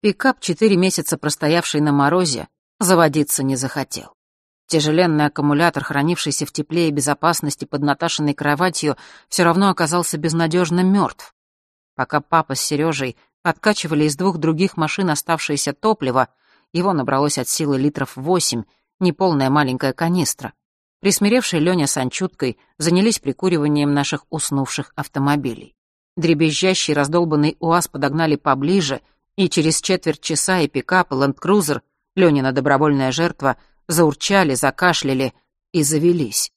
Пикап, 4 месяца простоявший на морозе, заводиться не захотел. Тяжеленный аккумулятор, хранившийся в тепле и безопасности под Наташиной кроватью, все равно оказался безнадежно мертв. Пока папа с Сережей откачивали из 2 других машин оставшееся топливо, его набралось от силы литров 8, неполная маленькая канистра. Присмиревший Лёня с Анчуткой занялись прикуриванием наших уснувших автомобилей. Дребезжащий раздолбанный УАЗ подогнали поближе, и через четверть часа и пикап, и ленд-крузер, Лёнина добровольная жертва, заурчали, закашляли и завелись.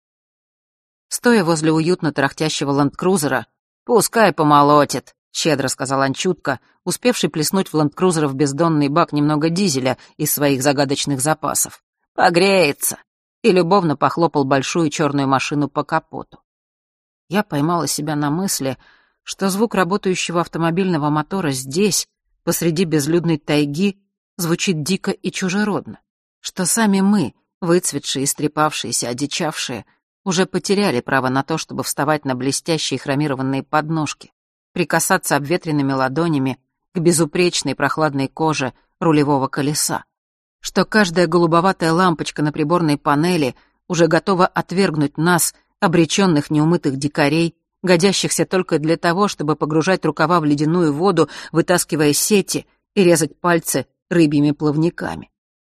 Стоя возле уютно тарахтящего ленд-крузера, «Пускай помолотит», — щедро сказал Анчутка, успевший плеснуть в ленд-крузер в бездонный бак немного дизеля из своих загадочных запасов. «Погреется», и любовно похлопал большую черную машину по капоту. Я поймала себя на мысли, что звук работающего автомобильного мотора здесь, посреди безлюдной тайги, звучит дико и чужеродно, что сами мы, выцветшие, истрепавшиеся, одичавшие, уже потеряли право на то, чтобы вставать на блестящие хромированные подножки, прикасаться обветренными ладонями к безупречной прохладной коже рулевого колеса, что каждая голубоватая лампочка на приборной панели уже готова отвергнуть нас, обреченных неумытых дикарей, годящихся только для того, чтобы погружать рукава в ледяную воду, вытаскивая сети и резать пальцы рыбьими плавниками.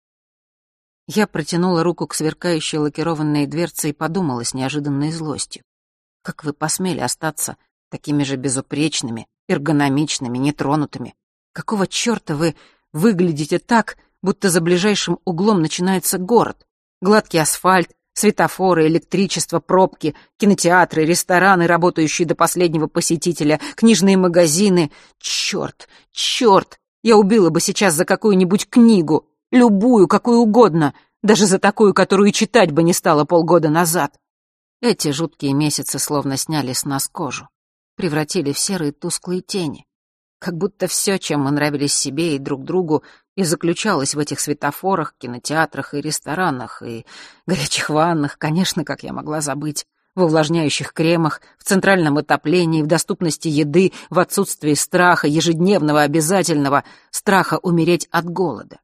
Я протянула руку к сверкающей лакированной дверце и подумала с неожиданной злостью. Как вы посмели остаться такими же безупречными, эргономичными, нетронутыми? Какого черта вы выглядите так, будто за ближайшим углом начинается город? Гладкий асфальт, светофоры, электричество, пробки, кинотеатры, рестораны, работающие до последнего посетителя, книжные магазины. Черт, я убила бы сейчас за какую-нибудь книгу, любую, какую угодно, даже за такую, которую и читать бы не стала полгода назад. Эти жуткие месяцы словно сняли с нас кожу, превратили в серые тусклые тени. Как будто все, чем мы нравились себе и друг другу, и заключалось в этих светофорах, кинотеатрах и ресторанах, и горячих ваннах, конечно, как я могла забыть, в увлажняющих кремах, в центральном отоплении, в доступности еды, в отсутствии страха, ежедневного, обязательного страха умереть от голода.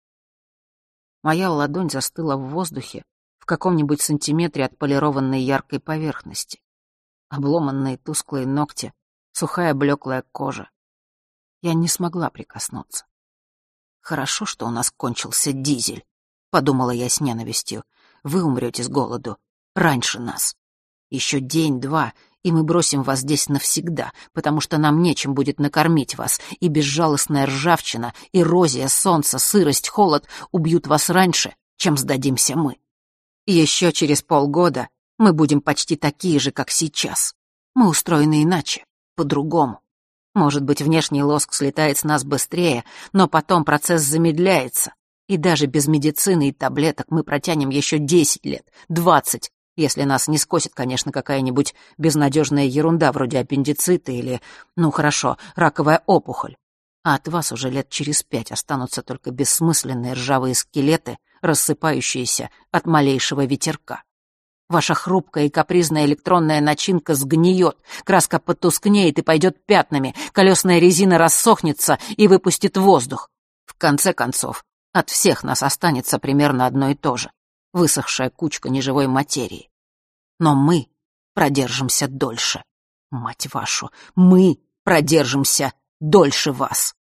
Моя ладонь застыла в воздухе в каком-нибудь сантиметре от полированной яркой поверхности. Обломанные тусклые ногти, сухая блеклая кожа. Я не смогла прикоснуться. «Хорошо, что у нас кончился дизель», — подумала я с ненавистью. «Вы умрете с голоду раньше нас. Еще день-два, и мы бросим вас здесь навсегда, потому что нам нечем будет накормить вас, и безжалостная ржавчина, эрозия, солнце, сырость, холод убьют вас раньше, чем сдадимся мы. И еще через полгода мы будем почти такие же, как сейчас. Мы устроены иначе, по-другому. Может быть, внешний лоск слетает с нас быстрее, но потом процесс замедляется, и даже без медицины и таблеток мы протянем еще 10 лет, 20, если нас не скосит, конечно, какая-нибудь безнадежная ерунда вроде аппендицита или, ну хорошо, раковая опухоль. А от вас уже лет через 5 останутся только бессмысленные ржавые скелеты, рассыпающиеся от малейшего ветерка. Ваша хрупкая и капризная электронная начинка сгниет, краска потускнеет и пойдет пятнами, колесная резина рассохнется и выпустит воздух. В конце концов, от всех нас останется примерно одно и то же — высохшая кучка неживой материи. Но мы продержимся дольше. Мать вашу, мы продержимся дольше вас.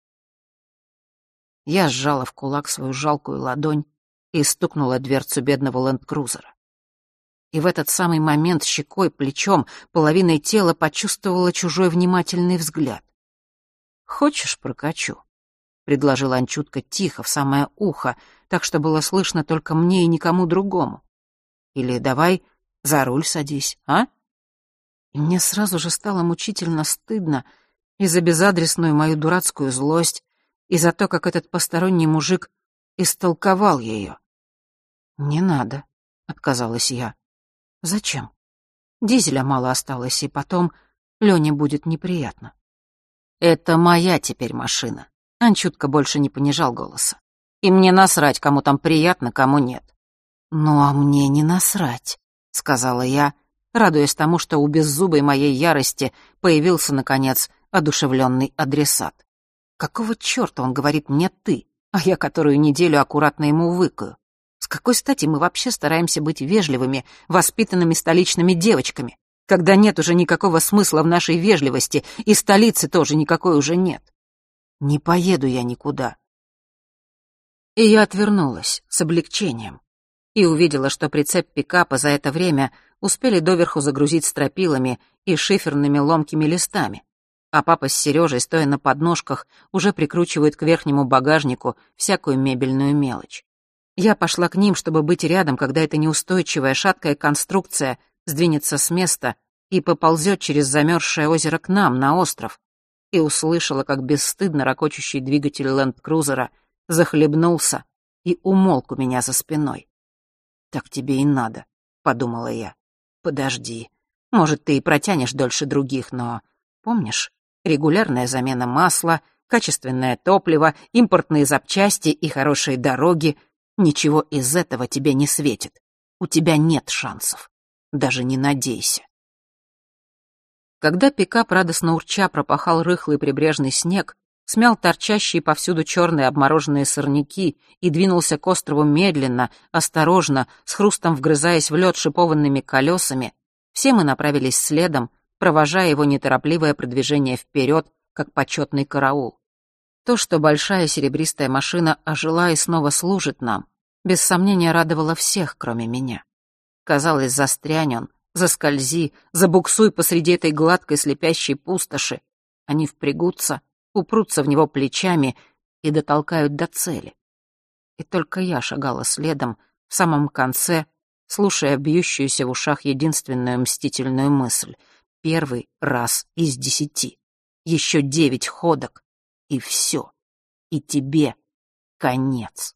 Я сжала в кулак свою жалкую ладонь и стукнула дверцу бедного ленд-крузера. И в этот самый момент щекой, плечом, половиной тела почувствовала чужой внимательный взгляд. «Хочешь, прокачу?» — предложил Анчутка тихо, в самое ухо, так что было слышно только мне и никому другому. «Или давай за руль садись, а?» И мне сразу же стало мучительно стыдно и за безадресную мою дурацкую злость, и за то, как этот посторонний мужик истолковал ее. «Не надо», — отказалась я. «Зачем? Дизеля мало осталось, и потом Лене будет неприятно». «Это моя теперь машина», — Анчутка больше не понижал голоса. «И мне насрать, кому там приятно, кому нет». «Ну, а мне не насрать», — сказала я, радуясь тому, что у беззубой моей ярости появился, наконец, одушевленный адресат. Какого чёрта он говорит мне «ты», а я которую неделю аккуратно ему выкаю? С какой стати мы вообще стараемся быть вежливыми, воспитанными столичными девочками, когда нет уже никакого смысла в нашей вежливости, и столицы тоже никакой уже нет? Не поеду я никуда. И я отвернулась с облегчением и увидела, что прицеп пикапа за это время успели доверху загрузить стропилами и шиферными ломкими листами, а папа с Сережей, стоя на подножках, уже прикручивают к верхнему багажнику всякую мебельную мелочь. Я пошла к ним, чтобы быть рядом, когда эта неустойчивая, шаткая конструкция сдвинется с места и поползет через замерзшее озеро к нам, на остров, и услышала, как бесстыдно рокочущий двигатель ленд-крузера захлебнулся и умолк у меня за спиной. «Так тебе и надо», — подумала я. «Подожди, может, ты и протянешь дольше других, но, помнишь, регулярная замена масла, качественное топливо, импортные запчасти и хорошие дороги — ничего из этого тебе не светит. У тебя нет шансов. Даже не надейся». Когда пикап, радостно урча, пропахал рыхлый прибрежный снег, смял торчащие повсюду черные обмороженные сорняки и двинулся к острову медленно, осторожно, с хрустом вгрызаясь в лед шипованными колесами, все мы направились следом, провожая его неторопливое продвижение вперед, как почетный караул. То, что большая серебристая машина ожила и снова служит нам, без сомнения радовало всех, кроме меня. Казалось, застрянь он, заскользи, забуксуй посреди этой гладкой слепящей пустоши. Они впрягутся, упрутся в него плечами и дотолкают до цели. И только я шагала следом, в самом конце, слушая бьющуюся в ушах единственную мстительную мысль. 1 раз из 10. Еще 9 ходок. И все. И тебе конец.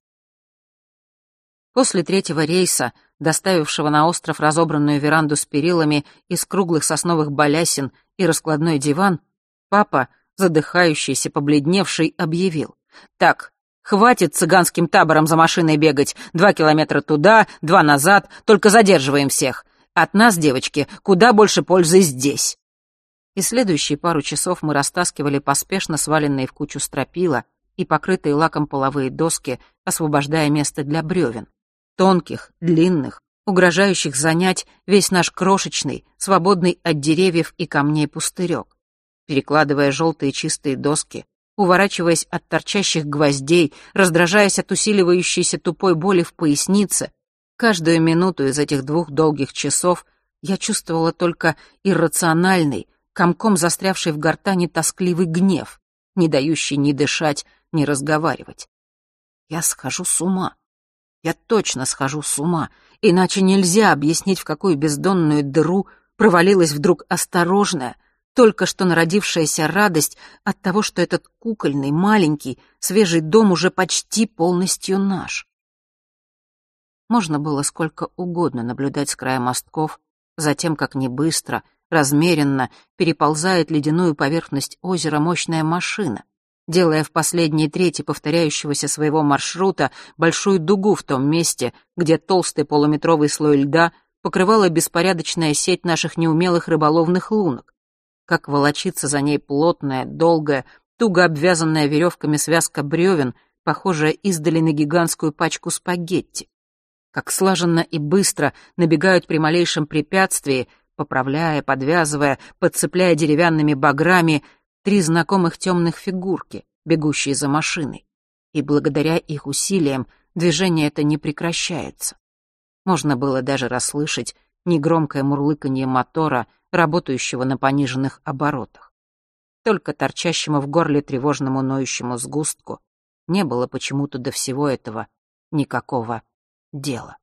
После 3-го рейса, доставившего на остров разобранную веранду с перилами из круглых сосновых балясин и раскладной диван, папа, задыхающийся, побледневший, объявил: «Так, хватит цыганским табором за машиной бегать. 2 километра туда, 2 назад, только задерживаем всех. От нас, девочки, куда больше пользы здесь». И следующие пару часов мы растаскивали поспешно сваленные в кучу стропила и покрытые лаком половые доски, освобождая место для бревен. Тонких, длинных, угрожающих занять весь наш крошечный, свободный от деревьев и камней пустырек. Перекладывая желтые чистые доски, уворачиваясь от торчащих гвоздей, раздражаясь от усиливающейся тупой боли в пояснице, каждую минуту из этих 2 долгих часов я чувствовала только иррациональный, комком застрявший в гортани тоскливый гнев, не дающий ни дышать, ни разговаривать. Я схожу с ума. Я точно схожу с ума, иначе нельзя объяснить, в какую бездонную дыру провалилась вдруг осторожная, только что народившаяся радость от того, что этот кукольный, маленький, свежий дом уже почти полностью наш. Можно было сколько угодно наблюдать с края мостков за тем, как небыстро, размеренно переползает ледяную поверхность озера мощная машина, делая в последней трети повторяющегося своего маршрута большую дугу в том месте, где толстый полуметровый слой льда покрывала беспорядочная сеть наших неумелых рыболовных лунок, как волочится за ней плотная, долгая, туго обвязанная веревками связка бревен, похожая издали на гигантскую пачку спагетти, как слаженно и быстро набегают при малейшем препятствии, поправляя, подвязывая, подцепляя деревянными баграми 3 знакомых темных фигурки, бегущие за машиной. И благодаря их усилиям движение это не прекращается. Можно было даже расслышать негромкое мурлыканье мотора, работающего на пониженных оборотах. Только торчащему в горле тревожному ноющему сгустку не было почему-то до всего этого никакого дела.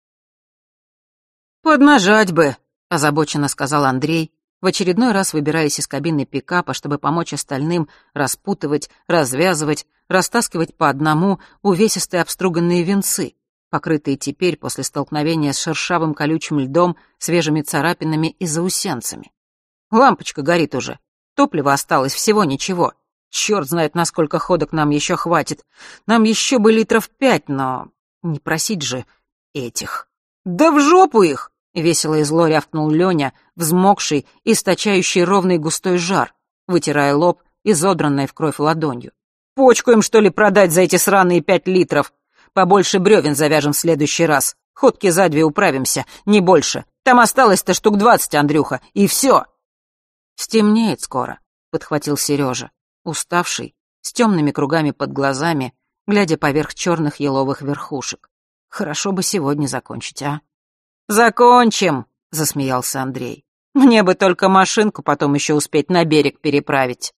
«Поднажать бы», — озабоченно сказал Андрей, в очередной раз выбираясь из кабины пикапа, чтобы помочь остальным распутывать, развязывать, растаскивать по одному увесистые обструганные венцы, покрытые теперь после столкновения с шершавым колючим льдом свежими царапинами и заусенцами. «Лампочка горит уже. Топлива осталось всего ничего. Черт знает, на сколько ходок нам еще хватит. Нам еще бы 5 литров, но не просить же этих». «Да в жопу их!» — весело и зло рявкнул Леня, взмокший, источающий ровный густой жар, вытирая лоб, изодранной в кровь ладонью. Почку им, что ли, продать за эти сраные 5 литров? Побольше бревен завяжем в следующий раз. Ходки за 2 управимся, не больше. Там осталось-то штук 20, Андрюха, и все. Стемнеет скоро, подхватил Сережа, уставший, с темными кругами под глазами, глядя поверх черных еловых верхушек. Хорошо бы сегодня закончить, а? Закончим, засмеялся Андрей. Мне бы только машинку потом еще успеть на берег переправить.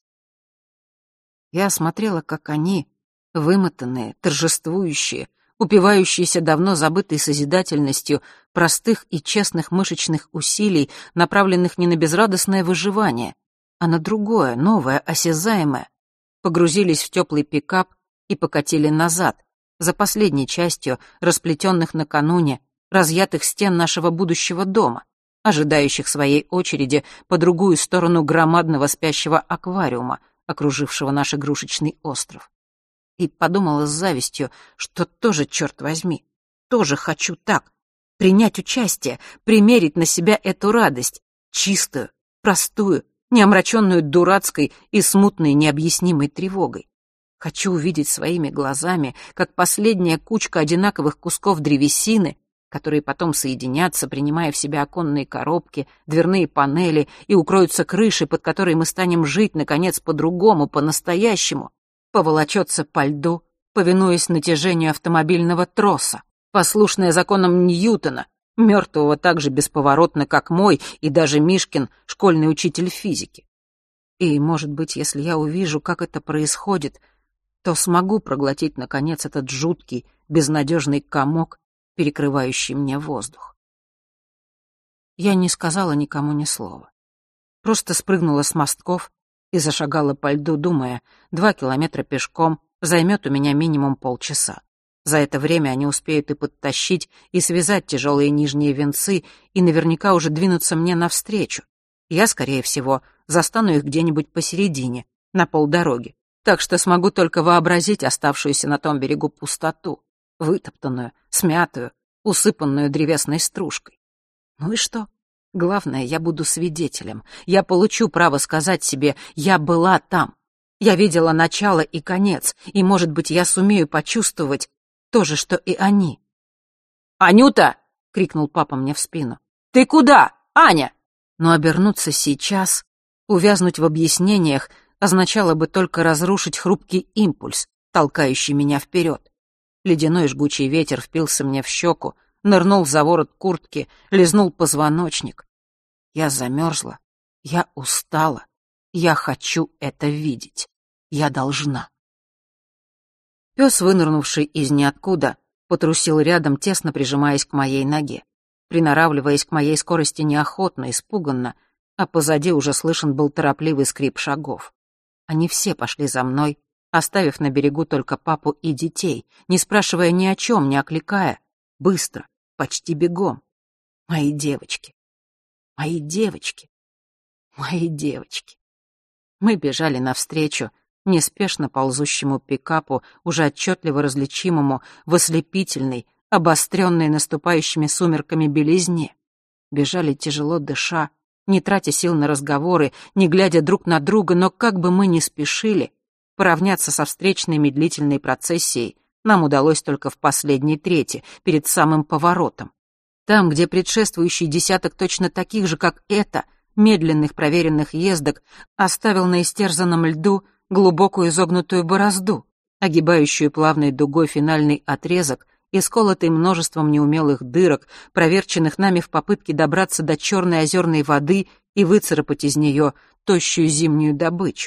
Я смотрела, как они, вымотанные, торжествующие, упивающиеся давно забытой созидательностью простых и честных мышечных усилий, направленных не на безрадостное выживание, а на другое, новое, осязаемое, погрузились в теплый пикап и покатили назад, за последней частью расплетенных накануне разъятых стен нашего будущего дома, ожидающих своей очереди по другую сторону громадного спящего аквариума, окружившего наш игрушечный остров. И подумала с завистью, что тоже, черт возьми, тоже хочу так, принять участие, примерить на себя эту радость, чистую, простую, не омраченную дурацкой и смутной необъяснимой тревогой. Хочу увидеть своими глазами, как последняя кучка одинаковых кусков древесины, которые потом соединятся, принимая в себя оконные коробки, дверные панели и укроются крышей, под которой мы станем жить, наконец, по-другому, по-настоящему, поволочется по льду, повинуясь натяжению автомобильного троса, послушная законам Ньютона, мертвого так же бесповоротно, как мой и даже Мишкин, школьный учитель физики. И, может быть, если я увижу, как это происходит, то смогу проглотить, наконец, этот жуткий, безнадежный комок, перекрывающий мне воздух. Я не сказала никому ни слова. Просто спрыгнула с мостков и зашагала по льду, думая, 2 километра пешком займет у меня минимум полчаса. За это время они успеют и подтащить, и связать тяжелые нижние венцы, и наверняка уже двинуться мне навстречу. Я, скорее всего, застану их где-нибудь посередине, на полдороги, так что смогу только вообразить оставшуюся на том берегу пустоту, вытоптанную, смятую, усыпанную древесной стружкой. Ну и что? Главное, я буду свидетелем. Я получу право сказать себе, я была там. Я видела начало и конец, и, может быть, я сумею почувствовать то же, что и они. «Анюта!» — крикнул папа мне в спину. «Ты куда, Аня?» Но обернуться сейчас, увязнуть в объяснениях, означало бы только разрушить хрупкий импульс, толкающий меня вперед. Ледяной жгучий ветер впился мне в щеку, нырнул за ворот куртки, лизнул позвоночник. Я замерзла, я устала, я хочу это видеть, я должна. Пес, вынырнувший из ниоткуда, потрусил рядом, тесно прижимаясь к моей ноге, приноравливаясь к моей скорости неохотно, испуганно, а позади уже слышен был торопливый скрип шагов. Они все пошли за мной, оставив на берегу только папу и детей, не спрашивая ни о чем, не окликая, быстро, почти бегом. Мои девочки, мои девочки, мои девочки. Мы бежали навстречу неспешно ползущему пикапу, уже отчетливо различимому в ослепительной, обостренной наступающими сумерками белизне. Бежали тяжело дыша, не тратя сил на разговоры, не глядя друг на друга, но как бы мы ни спешили, поравняться со встречной медлительной процессией нам удалось только в последней трети, перед самым поворотом. Там, где предшествующий десяток точно таких же, как это, медленных проверенных ездок, оставил на истерзанном льду глубокую изогнутую борозду, огибающую плавной дугой финальный отрезок и сколотый множеством неумелых дырок, проверченных нами в попытке добраться до черной озерной воды и выцарапать из нее тощую зимнюю добычу.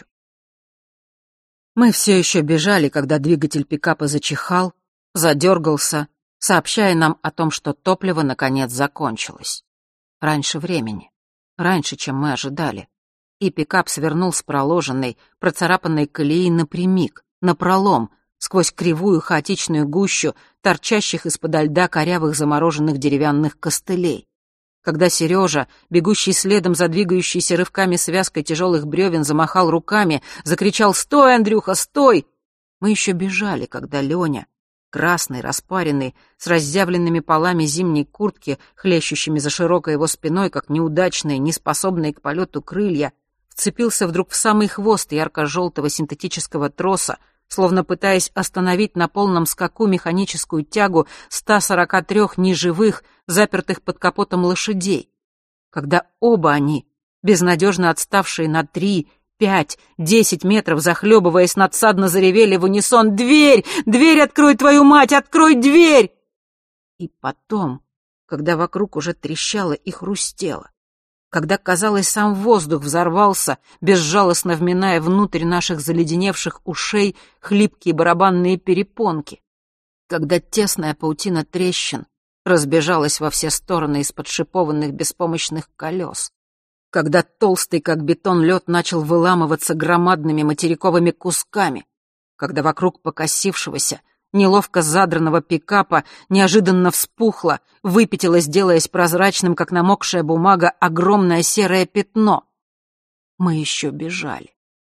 Мы все еще бежали, когда двигатель пикапа зачихал, задергался, сообщая нам о том, что топливо наконец закончилось. Раньше времени, раньше, чем мы ожидали. И пикап свернул с проложенной, процарапанной колеи напрямик, напролом, сквозь кривую хаотичную гущу торчащих из-подо льда корявых замороженных деревянных костылей. Когда Сережа, бегущий следом за двигающейся рывками связкой тяжелых бревен, замахал руками, закричал «Стой, Андрюха, стой!», мы еще бежали, когда Леня, красный, распаренный, с разъявленными полами зимней куртки, хлещущими за широкой его спиной, как неудачные, неспособные к полету крылья, вцепился вдруг в самый хвост ярко-желтого синтетического троса, словно пытаясь остановить на полном скаку механическую тягу 143 неживых, запертых под капотом лошадей. Когда оба они, безнадежно отставшие на 3, 5, 10 метров, захлебываясь, надсадно заревели в унисон: «Дверь! Дверь, открой, твою мать! Открой дверь!» И потом, когда вокруг уже трещало и хрустело, когда, казалось, сам воздух взорвался, безжалостно вминая внутрь наших заледеневших ушей хлипкие барабанные перепонки, когда тесная паутина трещин разбежалась во все стороны из-под шипованных беспомощных колес, когда толстый, как бетон, лед начал выламываться громадными материковыми кусками, когда вокруг покосившегося, неловко задранного пикапа неожиданно вспухло, выпятилось, делаясь прозрачным, как намокшая бумага, огромное серое пятно. Мы еще бежали.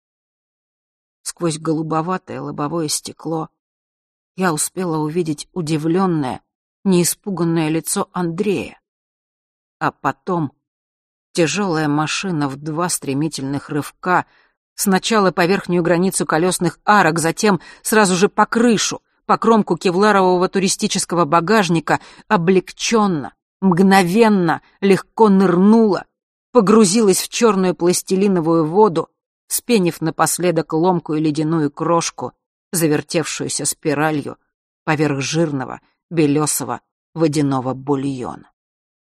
Сквозь голубоватое лобовое стекло я успела увидеть удивленное, неиспуганное лицо Андрея. А потом тяжелая машина в 2 стремительных рывка, сначала по верхнюю границу колесных арок, затем сразу же по крышу, по кромку кевларового туристического багажника, облегченно, мгновенно, легко нырнула, погрузилась в черную пластилиновую воду, вспенив напоследок ломкую ледяную крошку, завертевшуюся спиралью поверх жирного, белесого водяного бульона.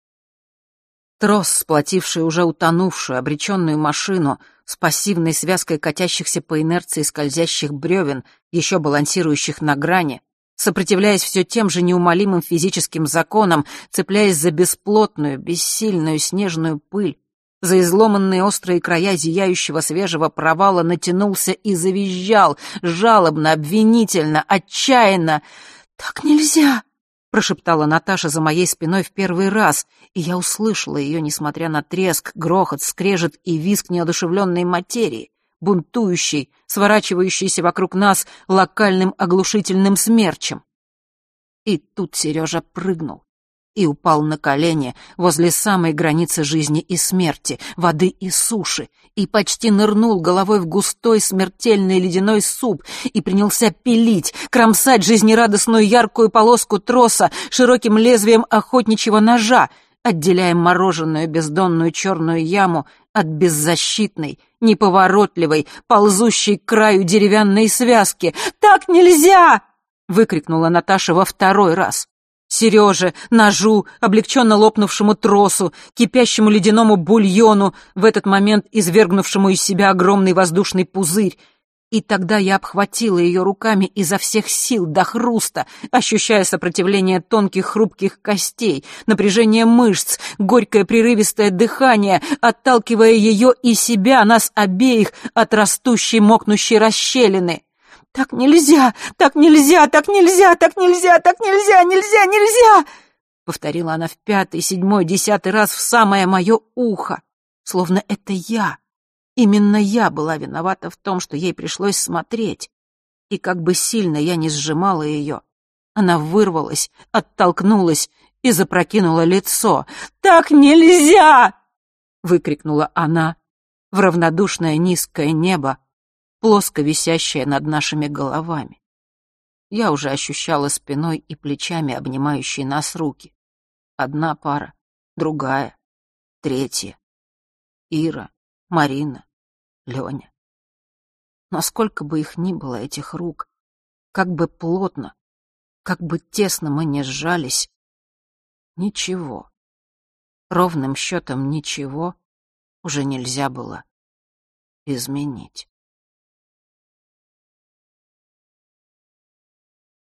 Трос, сплотивший уже утонувшую, обреченную машину с пассивной связкой катящихся по инерции скользящих бревен, еще балансирующих на грани, сопротивляясь все тем же неумолимым физическим законам, цепляясь за бесплотную, бессильную снежную пыль, за изломанные острые края зияющего свежего провала, натянулся и завизжал, жалобно, обвинительно, отчаянно. «Так нельзя!» — прошептала Наташа за моей спиной в первый раз, и я услышала ее, несмотря на треск, грохот, скрежет и визг неодушевленной материи, бунтующей, сворачивающейся вокруг нас локальным оглушительным смерчем. И тут Сережа прыгнул и упал на колени возле самой границы жизни и смерти, воды и суши, и почти нырнул головой в густой смертельный ледяной суп и принялся пилить, кромсать жизнерадостную яркую полоску троса широким лезвием охотничьего ножа, отделяя мороженую бездонную черную яму от беззащитной, неповоротливой, ползущей к краю деревянной связки. «Так нельзя!» — выкрикнула Наташа во второй раз. Сереже, ножу, облегченно лопнувшему тросу, кипящему ледяному бульону, в этот момент извергнувшему из себя огромный воздушный пузырь. И тогда я обхватила ее руками изо всех сил до хруста, ощущая сопротивление тонких хрупких костей, напряжение мышц, горькое прерывистое дыхание, отталкивая ее и себя, нас обеих, от растущей мокнущей расщелины. «Так нельзя! Так нельзя! Так нельзя! Так нельзя! Так нельзя! Нельзя! Нельзя!» Повторила она в 5-й, 7-й, 10-й раз в самое мое ухо, словно это я. Именно я была виновата в том, что ей пришлось смотреть. И как бы сильно я не сжимала ее, она вырвалась, оттолкнулась и запрокинула лицо. «Так нельзя!» — выкрикнула она в равнодушное низкое небо, плоско висящее над нашими головами. Я уже ощущала спиной и плечами обнимающие нас руки. Одна пара, другая, третья. Ира, Марина, Леня. Но сколько бы их ни было, этих рук, как бы плотно, как бы тесно мы не сжались, ничего, ровным счетом ничего уже нельзя было изменить.